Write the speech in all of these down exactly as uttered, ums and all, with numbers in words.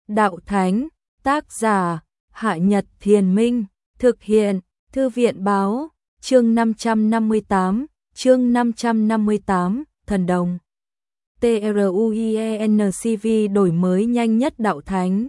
Đạo Thánh, tác giả, Hạ Nhật Thiền Minh, thực hiện, Thư viện Báo, chương năm trăm năm mươi tám, chương năm trăm năm mươi tám, Thần Đồng. TRUIENCV đổi mới nhanh nhất Đạo Thánh.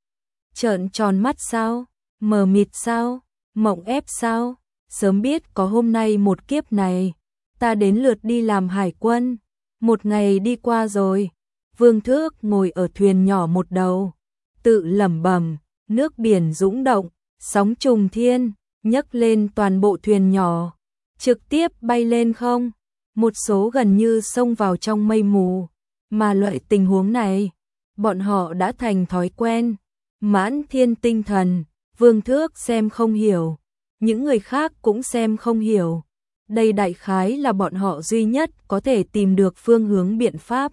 Trợn tròn mắt sao? Mờ mịt sao? Mộng ép sao? Sớm biết có hôm nay một kiếp này, ta đến lượt đi làm hải quân. Một ngày đi qua rồi, Vương Thước ngồi ở thuyền nhỏ một đầu, tự lẩm bẩm, nước biển dũng động, sóng trùng thiên, nhấc lên toàn bộ thuyền nhỏ, trực tiếp bay lên không. Một số gần như xông vào trong mây mù, mà loại tình huống này, bọn họ đã thành thói quen. Mãn Thiên tinh thần, Vương Thước xem không hiểu, những người khác cũng xem không hiểu. Đây đại khái là bọn họ duy nhất có thể tìm được phương hướng biện pháp.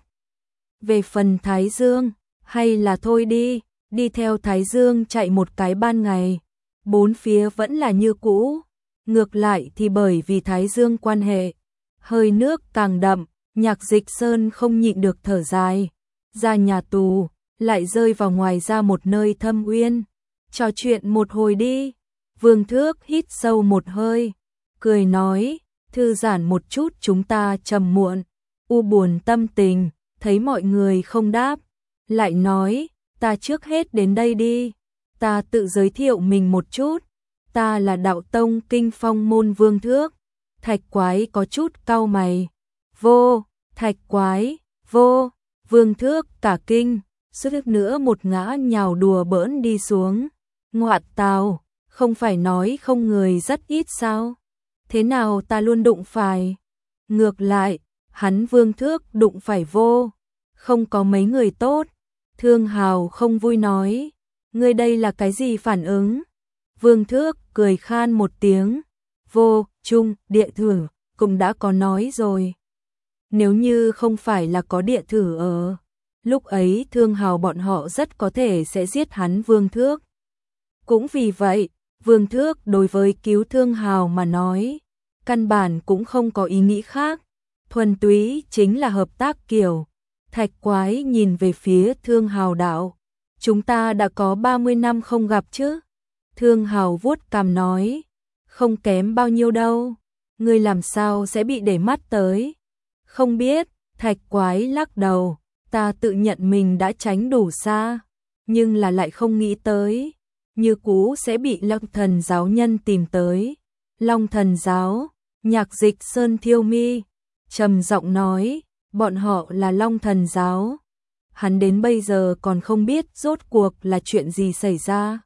Về phần Thái Dương, hay là thôi đi, đi theo Thái Dương chạy một cái ban ngày, bốn phía vẫn là như cũ. Ngược lại thì bởi vì Thái Dương quan hệ, hơi nước càng đậm, Nhạc Dịch Sơn không nhịn được thở dài, ra nhà tù, lại rơi vào ngoài ra một nơi thâm uyên, trò chuyện một hồi đi. Vương Thước hít sâu một hơi, cười nói, thư giãn một chút, chúng ta trầm muộn, u buồn tâm tình, thấy mọi người không đáp, lại nói, ta trước hết đến đây đi, ta tự giới thiệu mình một chút, ta là Đạo Tông Kinh Phong môn Vương Thước. Thạch Quái có chút cau mày, vô, Thạch Quái, vô, Vương Thước cả kinh, suýt nữa một ngã nhào đùa bỡn đi xuống. Ngoạn tào, không phải nói không người rất ít sao? Thế nào ta luôn đụng phải? Ngược lại, hắn Vương Thước đụng phải vô, không có mấy người tốt. Thương Hào không vui nói, ngươi đây là cái gì phản ứng? Vương Thước cười khan một tiếng, vô, trung, địa thử, cũng đã có nói rồi. Nếu như không phải là có địa thử ở, lúc ấy Thương Hào bọn họ rất có thể sẽ giết hắn Vương Thước. Cũng vì vậy, Vương Thước đối với cứu Thương Hào mà nói, căn bản cũng không có ý nghĩ khác, thuần túy chính là hợp tác kiểu. Thạch Quái nhìn về phía Thương Hào đạo, chúng ta đã có ba mươi năm không gặp chứ? Thương Hào vuốt cằm nói, không kém bao nhiêu đâu, ngươi làm sao sẽ bị để mắt tới? Không biết, Thạch Quái lắc đầu, ta tự nhận mình đã tránh đủ xa, nhưng là lại không nghĩ tới, như cũ sẽ bị Long Thần giáo nhân tìm tới. Long Thần giáo, Nhạc Dịch Sơn thiêu mi, trầm giọng nói, bọn họ là Long Thần giáo. Hắn đến bây giờ còn không biết rốt cuộc là chuyện gì xảy ra.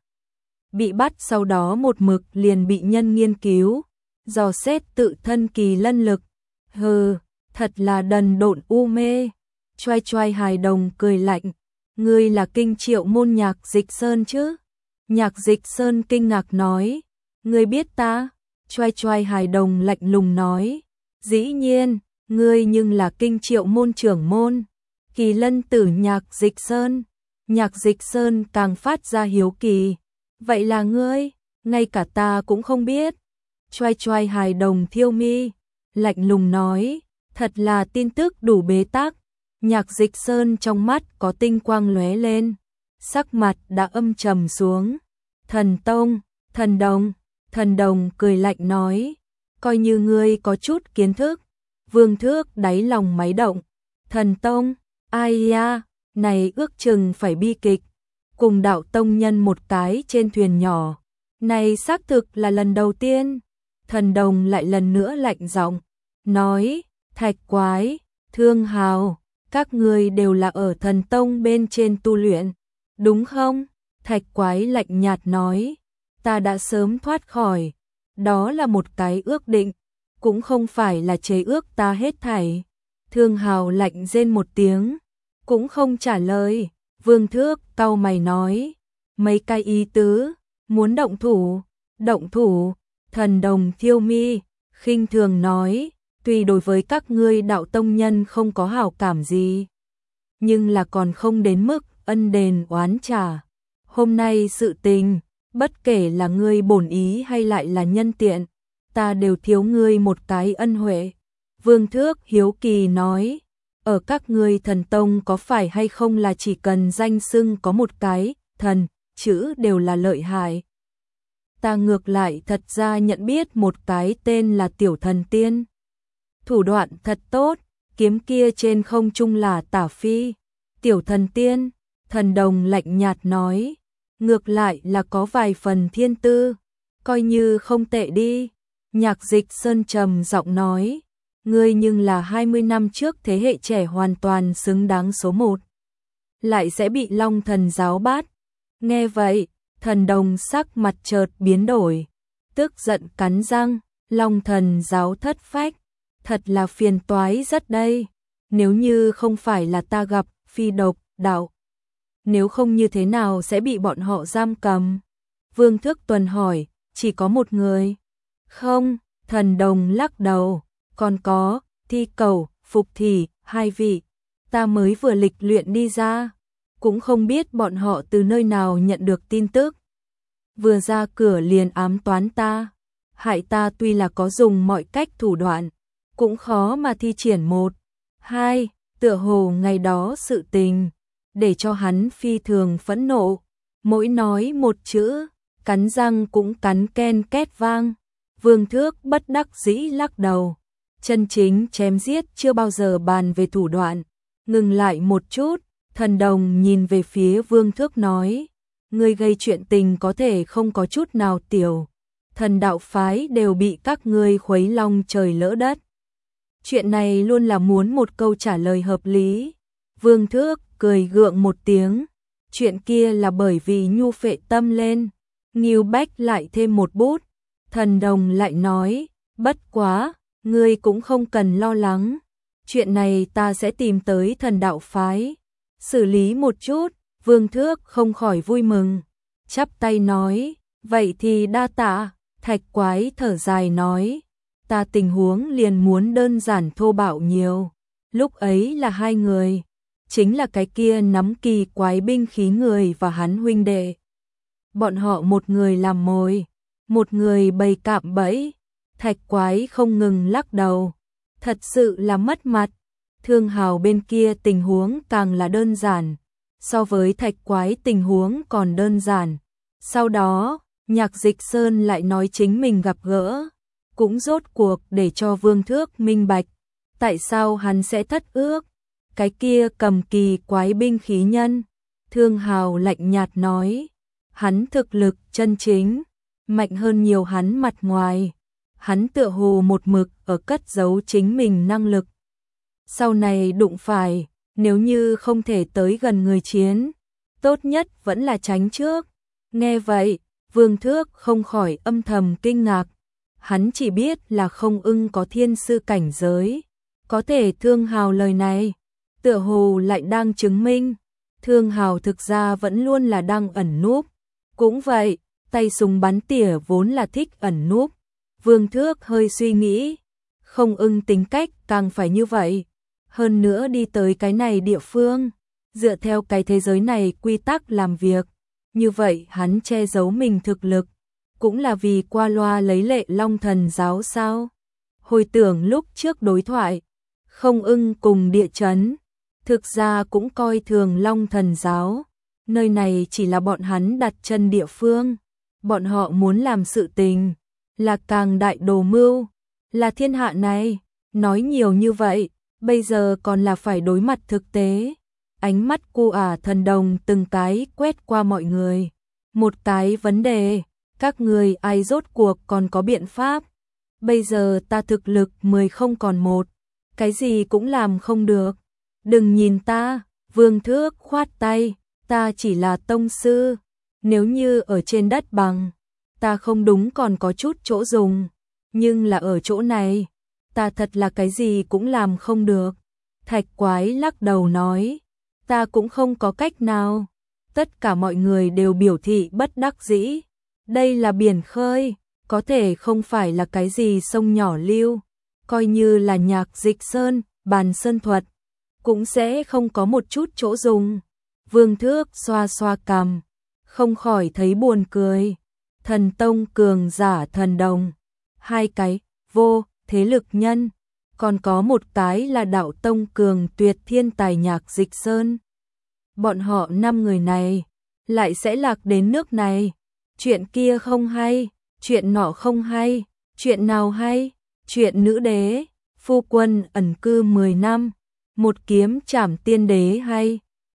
Bị bắt sau đó một mực liền bị nhân nghiên cứu, dò xét tự thân kỳ lân lực. Hừ, thật là đần độn u mê. Choai choai hài đồng cười lạnh, ngươi là Kinh Triệu môn Nhạc Dịch Sơn chứ? Nhạc Dịch Sơn kinh ngạc nói, ngươi biết ta? Choai choai hài đồng lạnh lùng nói, dĩ nhiên, ngươi nhưng là Kinh Triệu môn trưởng môn, Kỳ Lân tử Nhạc Dịch Sơn. Nhạc Dịch Sơn càng phát ra hiếu kỳ, vậy là ngươi, ngay cả ta cũng không biết. Choai choai hài đồng thiêu mi, lạnh lùng nói, thật là tin tức đủ bế tắc. Nhạc Dịch Sơn trong mắt có tinh quang lóe lên, sắc mặt đã âm trầm xuống. Thần Tông, Thần Đồng, Thần Đồng cười lạnh nói, coi như ngươi có chút kiến thức. Vương Thước đáy lòng máy động, Thần Tông, ai ya, này ước chừng phải bi kịch, cùng Đạo Tông nhân một cái trên thuyền nhỏ, này xác thực là lần đầu tiên. Thần Đồng lại lần nữa lạnh giọng, nói, Thạch Quái, Thương Hào, các ngươi đều là ở Thần Tông bên trên tu luyện, đúng không? Thạch Quái lạnh nhạt nói, ta đã sớm thoát khỏi, đó là một cái ước định, cũng không phải là chế ước ta hết thảy. Thương Hào lạnh rên một tiếng, cũng không trả lời. Vương Thước cau mày nói, mấy cái ý tứ, muốn động thủ, động thủ. Thần Đồng thiêu mi, khinh thường nói, tuy đối với các ngươi Đạo Tông nhân không có hảo cảm gì, nhưng là còn không đến mức ân đền oán trả. Hôm nay sự tình, bất kể là ngươi bổn ý hay lại là nhân tiện, ta đều thiếu ngươi một cái ân huệ. Vương Thước hiếu kỳ nói, ở các ngươi thần tông có phải hay không là chỉ cần danh xưng có một cái thần chữ đều là lợi hại. Ta ngược lại thật ra nhận biết một cái tên là Tiểu Thần Tiên. Thủ đoạn thật tốt, kiếm kia trên không trung là tả phi. Tiểu Thần Tiên, Thần Đồng lạnh nhạt nói, ngược lại là có vài phần thiên tư, coi như không tệ đi. Nhạc Dịch Sơn trầm giọng nói, ngươi nhưng là hai mươi năm trước thế hệ trẻ hoàn toàn xứng đáng số một, lại sẽ bị Long Thần giáo bắt. Nghe vậy, Thần Đồng sắc mặt chợt biến đổi, tức giận cắn răng, Long Thần giáo thất phách, thật là phiền toái rất đây. Nếu như không phải là ta gặp Phi Độc đạo, nếu không như thế nào sẽ bị bọn họ giam cầm? Vương Thước Tuần hỏi, chỉ có một người? Không, Thần Đồng lắc đầu, còn có Thi Cầu, Phục Thì, hai vị, ta mới vừa lịch luyện đi ra, cũng không biết bọn họ từ nơi nào nhận được tin tức. Vừa ra cửa liền ám toán ta, hại ta tuy là có dùng mọi cách thủ đoạn, cũng khó mà thi triển một, hai, tựa hồ ngày đó sự tình, để cho hắn phi thường phẫn nộ, mỗi nói một chữ, cắn răng cũng cắn ken két vang. Vương Thước bất đắc dĩ lắc đầu, chân chính chém giết chưa bao giờ bàn về thủ đoạn. Ngừng lại một chút, Thần Đồng nhìn về phía Vương Thước nói, ngươi gây chuyện tình có thể không có chút nào tiểu, thần đạo phái đều bị các ngươi khuấy long trời lỡ đất. Chuyện này luôn là muốn một câu trả lời hợp lý. Vương Thước cười gượng một tiếng, chuyện kia là bởi vì nhu phệ tâm lên, Ngưu Bách lại thêm một bút. Thần Đồng lại nói, bất quá, ngươi cũng không cần lo lắng, chuyện này ta sẽ tìm tới thần đạo phái, xử lý một chút. Vương Thước không khỏi vui mừng, chắp tay nói, vậy thì đa tạ. Thạch Quái thở dài nói, ta tình huống liền muốn đơn giản thô bạo nhiều, lúc ấy là hai người, chính là cái kia nắm kỳ quái binh khí người và hắn huynh đệ. Bọn họ một người làm mồi, một người bày cạm bẫy. Thạch Quái không ngừng lắc đầu, thật sự là mất mặt. Thương Hào bên kia tình huống càng là đơn giản, so với Thạch Quái tình huống còn đơn giản. Sau đó, Nhạc Dịch Sơn lại nói chính mình gặp gỡ, cũng rốt cuộc để cho Vương Thước minh bạch, tại sao hắn sẽ thất ước. Cái kia cầm kỳ quái binh khí nhân, Thương Hào lạnh nhạt nói, hắn thực lực chân chính, mạnh hơn nhiều hắn mặt ngoài, hắn tựa hồ một mực ở cất giấu chính mình năng lực. Sau này đụng phải, nếu như không thể tới gần người chiến, tốt nhất vẫn là tránh trước. Nghe vậy, Vương Thước không khỏi âm thầm kinh ngạc, hắn chỉ biết là Không Ưng có thiên sư cảnh giới, có thể Thương Hào lời này, tựa hồ lại đang chứng minh, Thương Hào thực ra vẫn luôn là đang ẩn núp. Cũng vậy, tay súng bắn tỉa vốn là thích ẩn núp. Vương Thước hơi suy nghĩ, Không Ưng tính cách càng phải như vậy, hơn nữa đi tới cái này địa phương, dựa theo cái thế giới này quy tắc làm việc, như vậy hắn che giấu mình thực lực, cũng là vì qua loa lấy lệ Long Thần giáo sao? Hồi tưởng lúc trước đối thoại, Không Ưng cùng địa chấn, thực ra cũng coi thường Long Thần giáo, nơi này chỉ là bọn hắn đặt chân địa phương, bọn họ muốn làm sự tình, là càng đại đồ mưu, là thiên hạ này, nói nhiều như vậy, bây giờ còn là phải đối mặt thực tế. Ánh mắt cu ả Thần Đồng từng cái quét qua mọi người, một cái vấn đề, các người ai rốt cuộc còn có biện pháp? Bây giờ ta thực lực mười không còn một, cái gì cũng làm không được. Đừng nhìn ta, Vương Thước khoát tay, ta chỉ là tông sư, nếu như ở trên đất bằng, ta không đúng còn có chút chỗ dùng, nhưng là ở chỗ này, ta thật là cái gì cũng làm không được. Thạch Quái lắc đầu nói, ta cũng không có cách nào. Tất cả mọi người đều biểu thị bất đắc dĩ, đây là biển khơi, có thể không phải là cái gì sông nhỏ lưu, coi như là Nhạc Dịch Sơn, Bàn Sơn thuật, cũng sẽ không có một chút chỗ dùng. Vương Thước xoa xoa cằm, không khỏi thấy buồn cười. Thần tông cường giả Thần Đồng, hai cái vô thế lực nhân, còn có một cái là đạo tông cường tuyệt thiên tài Nhạc Dịch Sơn. Bọn họ năm người này lại sẽ lạc đến nước này. Chuyện kia không hay, chuyện nọ không hay, chuyện nào hay? Chuyện nữ đế, phu quân ẩn cư mười năm, một kiếm trảm tiên đế hay,